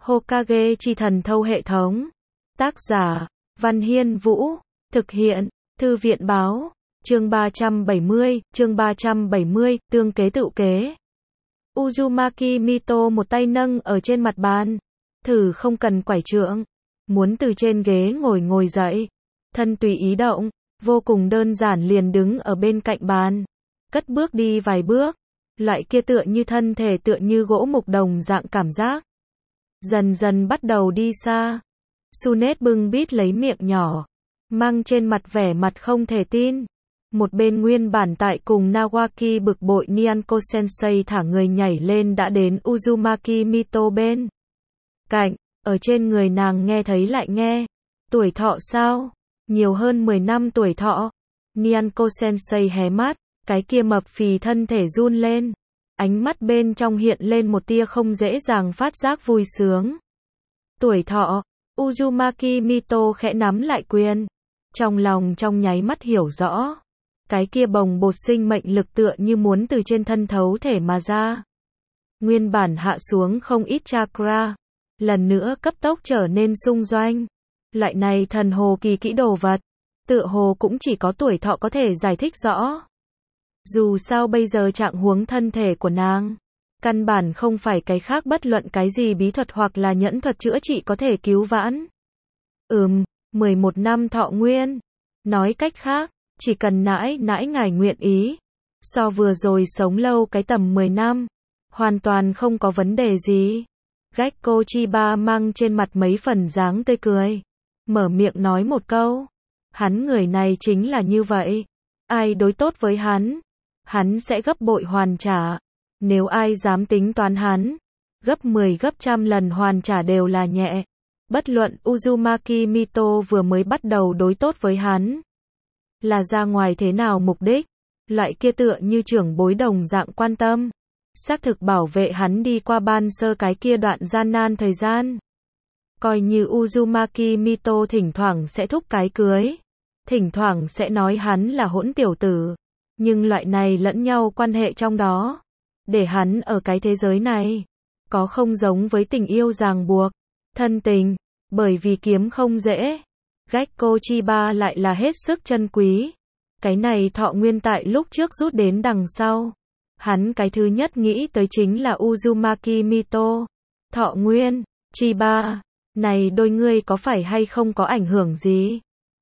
Hokage chi thần thâu hệ thống. Tác giả, Văn Hiên Vũ. Thực hiện, Thư viện Báo. Chương 370, tương kế tự kế. Uzumaki Mito một tay nâng ở trên mặt bàn. Thử không cần quải trượng. Muốn từ trên ghế ngồi dậy. Thân tùy ý động, vô cùng đơn giản liền đứng ở bên cạnh bàn. Cất bước đi vài bước. Loại kia tựa như thân thể tựa như gỗ mục đồng dạng cảm giác. Dần dần bắt đầu đi xa. Sunet bưng bít lấy miệng nhỏ. Mang trên mặt vẻ mặt không thể tin. Một bên nguyên bản tại cùng Nawaki bực bội Nyanko Sensei thả người nhảy lên đã đến Uzumaki Mito bên cạnh, ở trên người nàng nghe thấy lại nghe. Tuổi thọ sao? Nhiều hơn 10 năm tuổi thọ. Nyanko Sensei hé mắt, cái kia mập phì thân thể run lên. Ánh mắt bên trong hiện lên một tia không dễ dàng phát giác vui sướng. Tuổi thọ, Uzumaki Mito khẽ nắm lại quyền. Trong lòng trong nháy mắt hiểu rõ. Cái kia bồng bột sinh mệnh lực tựa như muốn từ trên thân thấu thể mà ra. Nguyên bản hạ xuống không ít chakra. Lần nữa cấp tốc trở nên sung doanh. Loại này thần hồ kỳ kỹ đồ vật. Tựa hồ cũng chỉ có tuổi thọ có thể giải thích rõ. Dù sao bây giờ trạng huống thân thể của nàng. Căn bản không phải cái khác bất luận cái gì bí thuật hoặc là nhẫn thuật chữa trị có thể cứu vãn. 11 năm thọ nguyên. Nói cách khác, chỉ cần nãi ngài nguyện ý. So vừa rồi sống lâu cái tầm 10 năm. Hoàn toàn không có vấn đề gì. Gekko Chiba mang trên mặt mấy phần dáng tươi cười. Mở miệng nói một câu. Hắn người này chính là như vậy. Ai đối tốt với hắn sẽ gấp bội hoàn trả. Nếu ai dám tính toán hắn, gấp 10 gấp trăm lần hoàn trả đều là nhẹ. Bất luận Uzumaki Mito vừa mới bắt đầu đối tốt với hắn. Là ra ngoài thế nào mục đích, loại kia tựa như trưởng bối đồng dạng quan tâm. Xác thực bảo vệ hắn đi qua ban sơ cái kia đoạn gian nan thời gian. Coi như Uzumaki Mito thỉnh thoảng sẽ thúc cái cưới. Thỉnh thoảng sẽ nói hắn là hỗn tiểu tử. Nhưng loại này lẫn nhau quan hệ trong đó. Để hắn ở cái thế giới này. Có không giống với tình yêu ràng buộc. Thân tình. Bởi vì kiếm không dễ. Gekko Chiba lại là hết sức chân quý. Cái này thọ nguyên tại lúc trước rút đến đằng sau. Hắn cái thứ nhất nghĩ tới chính là Uzumaki Mito. Thọ nguyên. Chiba. Này đôi ngươi có phải hay không có ảnh hưởng gì?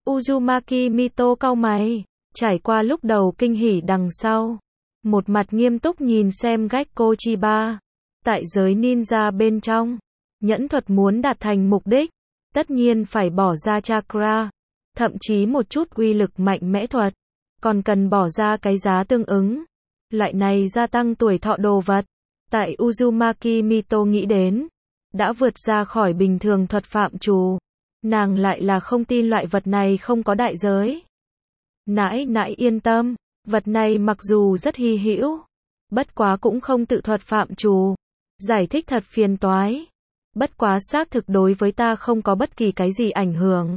Uzumaki Mito cau mày. Trải qua lúc đầu kinh hỉ đằng sau. Một mặt nghiêm túc nhìn xem Gekko Chiba. Tại giới ninja bên trong. Nhẫn thuật muốn đạt thành mục đích. Tất nhiên phải bỏ ra chakra. Thậm chí một chút uy lực mạnh mẽ thuật. Còn cần bỏ ra cái giá tương ứng. Loại này gia tăng tuổi thọ đồ vật. Tại Uzumaki Mito nghĩ đến. Đã vượt ra khỏi bình thường thuật phạm trù. Nàng lại là không tin loại vật này không có đại giới. Nãi yên tâm. Vật này mặc dù rất hy hữu. Bất quá cũng không tự thuật phạm trù. Giải thích thật phiền toái. Bất quá xác thực đối với ta không có bất kỳ cái gì ảnh hưởng.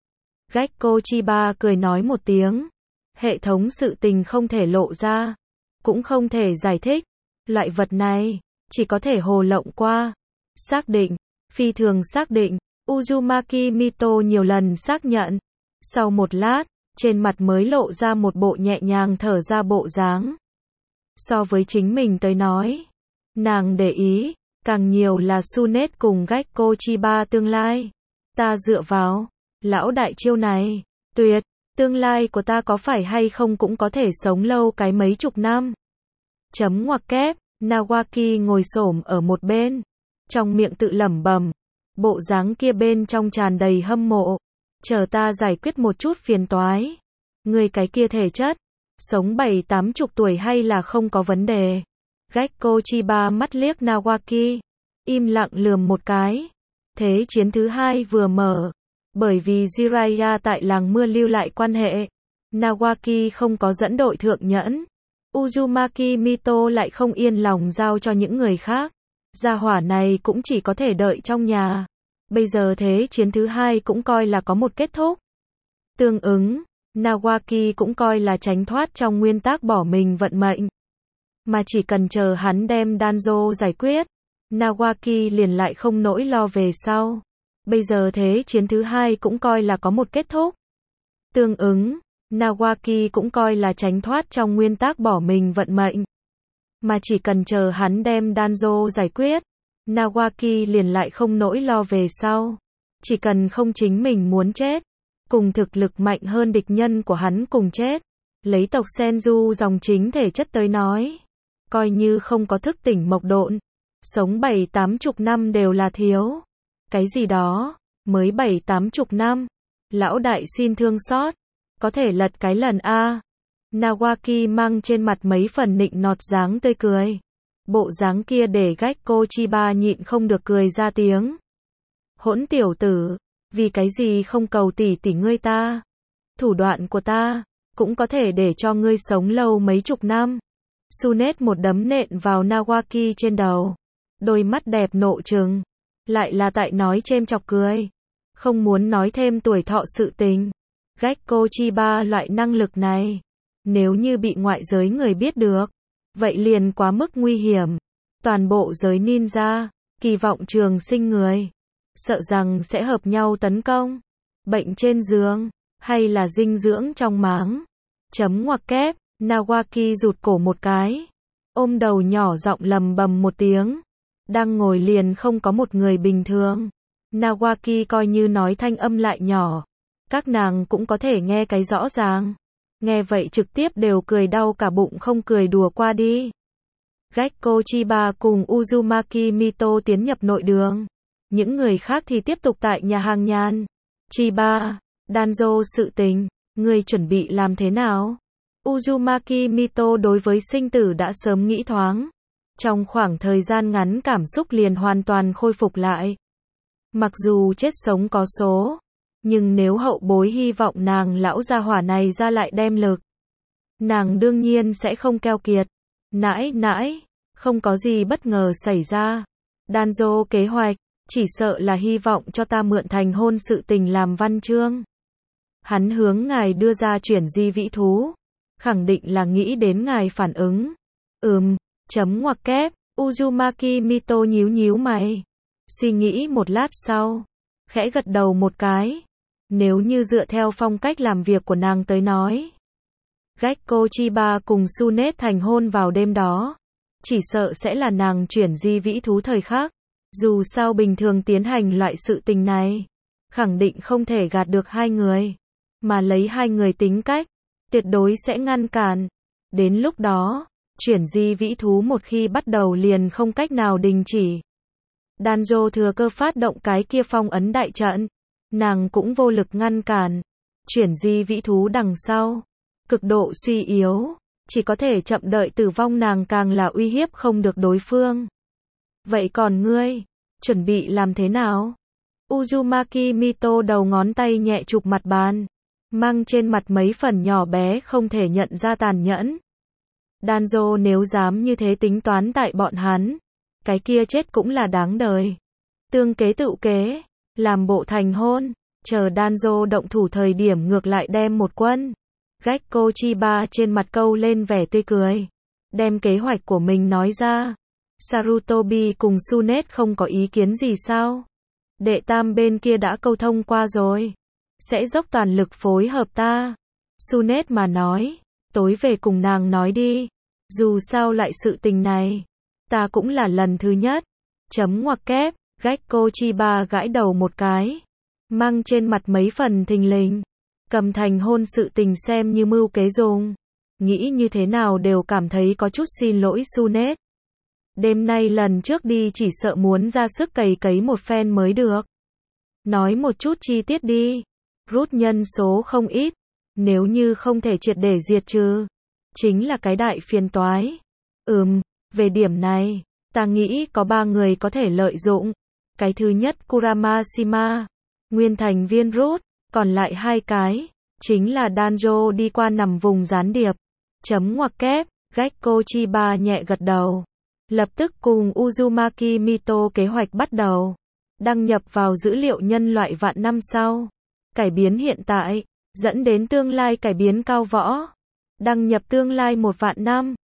Gekko Chiba cười nói một tiếng. Hệ thống sự tình không thể lộ ra. Cũng không thể giải thích. Loại vật này, chỉ có thể hồ lộng qua. Xác định, phi thường xác định. Uzumaki Mito nhiều lần xác nhận. Sau một lát, trên mặt mới lộ ra một bộ nhẹ nhàng thở ra bộ dáng. So với chính mình tới nói, nàng để ý, càng nhiều là Sunet cùng Gekko Chiba tương lai. Ta dựa vào, lão đại chiêu này, tuyệt, tương lai của ta có phải hay không cũng có thể sống lâu cái mấy chục năm. Chấm ngoặc kép, Nawaki ngồi xổm ở một bên, trong miệng tự lẩm bẩm, bộ dáng kia bên trong tràn đầy hâm mộ. Chờ ta giải quyết một chút phiền toái. Người cái kia thể chất, sống 70-80 tuổi hay là không có vấn đề. Gekko Chiba mắt liếc Nawaki, im lặng lườm một cái. Thế chiến thứ hai vừa mở. Bởi vì Jiraiya tại làng mưa lưu lại quan hệ. Nawaki không có dẫn đội thượng nhẫn. Uzumaki Mito lại không yên lòng giao cho những người khác. Gia hỏa này cũng chỉ có thể đợi trong nhà. Bây giờ thế chiến thứ hai cũng coi là có một kết thúc. Tương ứng, Nawaki cũng coi là tránh thoát trong nguyên tắc bỏ mình vận mệnh. Mà chỉ cần chờ hắn đem Danzo giải quyết, Nawaki liền lại không nỗi lo về sau. Bây giờ thế chiến thứ hai cũng coi là có một kết thúc. Tương ứng, Nawaki cũng coi là tránh thoát trong nguyên tắc bỏ mình vận mệnh. Mà chỉ cần chờ hắn đem Danzo giải quyết, Nawaki liền lại không nỗi lo về sau. Chỉ cần không chính mình muốn chết, cùng thực lực mạnh hơn địch nhân của hắn cùng chết. Lấy tộc Senju dòng chính thể chất tới nói, coi như không có thức tỉnh mộc độn, sống 7-80 năm đều là thiếu. Cái gì đó, mới 7-80 năm, lão đại xin thương xót, có thể lật cái lần a. Nawaki mang trên mặt mấy phần nịnh nọt dáng tươi cười. Bộ dáng kia để Gekko Chiba nhịn không được cười ra tiếng. Hỗn tiểu tử, vì cái gì không cầu tỷ tỷ ngươi ta? Thủ đoạn của ta cũng có thể để cho ngươi sống lâu mấy chục năm. Sunet một đấm nện vào Nawaki trên đầu. Đôi mắt đẹp nộ trừng. Lại là tại nói chêm chọc cười. Không muốn nói thêm tuổi thọ sự tình. Gekko Chiba loại năng lực này, nếu như bị ngoại giới người biết được, vậy liền quá mức nguy hiểm. Toàn bộ giới ninja, kỳ vọng trường sinh người, sợ rằng sẽ hợp nhau tấn công. Bệnh trên giường, hay là dinh dưỡng trong máng. Chấm ngoặc kép, Nawaki rụt cổ một cái. Ôm đầu nhỏ giọng lầm bầm một tiếng. Đang ngồi liền không có một người bình thường. Nawaki coi như nói thanh âm lại nhỏ. Các nàng cũng có thể nghe cái rõ ràng. Nghe vậy trực tiếp đều cười đau cả bụng không cười đùa qua đi. Gekko Chiba cùng Uzumaki Mito tiến nhập nội đường. Những người khác thì tiếp tục tại nhà hàng nhàn. Chiba, Danzo sự tình, ngươi chuẩn bị làm thế nào? Uzumaki Mito đối với sinh tử đã sớm nghĩ thoáng. Trong khoảng thời gian ngắn cảm xúc liền hoàn toàn khôi phục lại. Mặc dù chết sống có số, nhưng nếu hậu bối hy vọng nàng lão gia hỏa này ra lại đem lực, nàng đương nhiên sẽ không keo kiệt. Nãi, không có gì bất ngờ xảy ra. Danzo kế hoạch, chỉ sợ là hy vọng cho ta mượn thành hôn sự tình làm văn chương. Hắn hướng ngài đưa ra chuyển di vĩ thú, khẳng định là nghĩ đến ngài phản ứng. Chấm ngoặc kép, Uzumaki Mito nhíu nhíu mày. Suy nghĩ một lát sau, khẽ gật đầu một cái. Nếu như dựa theo phong cách làm việc của nàng tới nói, Gekko Chiba cùng Sunet thành hôn vào đêm đó, chỉ sợ sẽ là nàng chuyển di vĩ thú thời khắc. Dù sao bình thường tiến hành loại sự tình này, khẳng định không thể gạt được hai người, mà lấy hai người tính cách, tuyệt đối sẽ ngăn cản. Đến lúc đó, chuyển di vĩ thú một khi bắt đầu liền không cách nào đình chỉ. Danzo thừa cơ phát động cái kia phong ấn đại trận, nàng cũng vô lực ngăn cản. Chuyển di vĩ thú đằng sau, cực độ suy yếu, chỉ có thể chậm đợi tử vong, nàng càng là uy hiếp không được đối phương. Vậy còn ngươi, chuẩn bị làm thế nào? Uzumaki Mito đầu ngón tay nhẹ chụp mặt bàn, mang trên mặt mấy phần nhỏ bé không thể nhận ra tàn nhẫn. Danzo nếu dám như thế tính toán tại bọn hắn, cái kia chết cũng là đáng đời. Tương kế tựu kế, làm bộ thành hôn, chờ Danzo động thủ thời điểm ngược lại đem một quân. Gekko Chiba trên mặt câu lên vẻ tươi cười, đem kế hoạch của mình nói ra. Sarutobi cùng Sunet không có ý kiến gì sao? Đệ tam bên kia đã câu thông qua rồi, sẽ dốc toàn lực phối hợp ta. Sunet mà nói, tối về cùng nàng nói đi, dù sao lại sự tình này, ta cũng là lần thứ nhất. Chấm ngoặc kép, Gekko Chiba gãi đầu một cái, mang trên mặt mấy phần thình lình, cầm thành hôn sự tình xem như mưu kế dùng. Nghĩ như thế nào đều cảm thấy có chút xin lỗi Sunet. Đêm nay lần trước đi chỉ sợ muốn ra sức cày cấy một phen mới được. Nói một chút chi tiết đi. Rút nhân số không ít, nếu như không thể triệt để diệt trừ, chính là cái đại phiền toái. Về điểm này, ta nghĩ có 3 người có thể lợi dụng. Cái thứ nhất Kuramashima, nguyên thành viên Rút, còn lại 2 cái, chính là Danzo đi qua nằm vùng gián điệp. Chấm ngoặc kép, Gekko Chiba nhẹ gật đầu. Lập tức cùng Uzumaki Mito kế hoạch bắt đầu. Đăng nhập vào dữ liệu nhân loại vạn năm sau. Cải biến hiện tại, dẫn đến tương lai cải biến cao võ. Đăng nhập tương lai 1 vạn năm.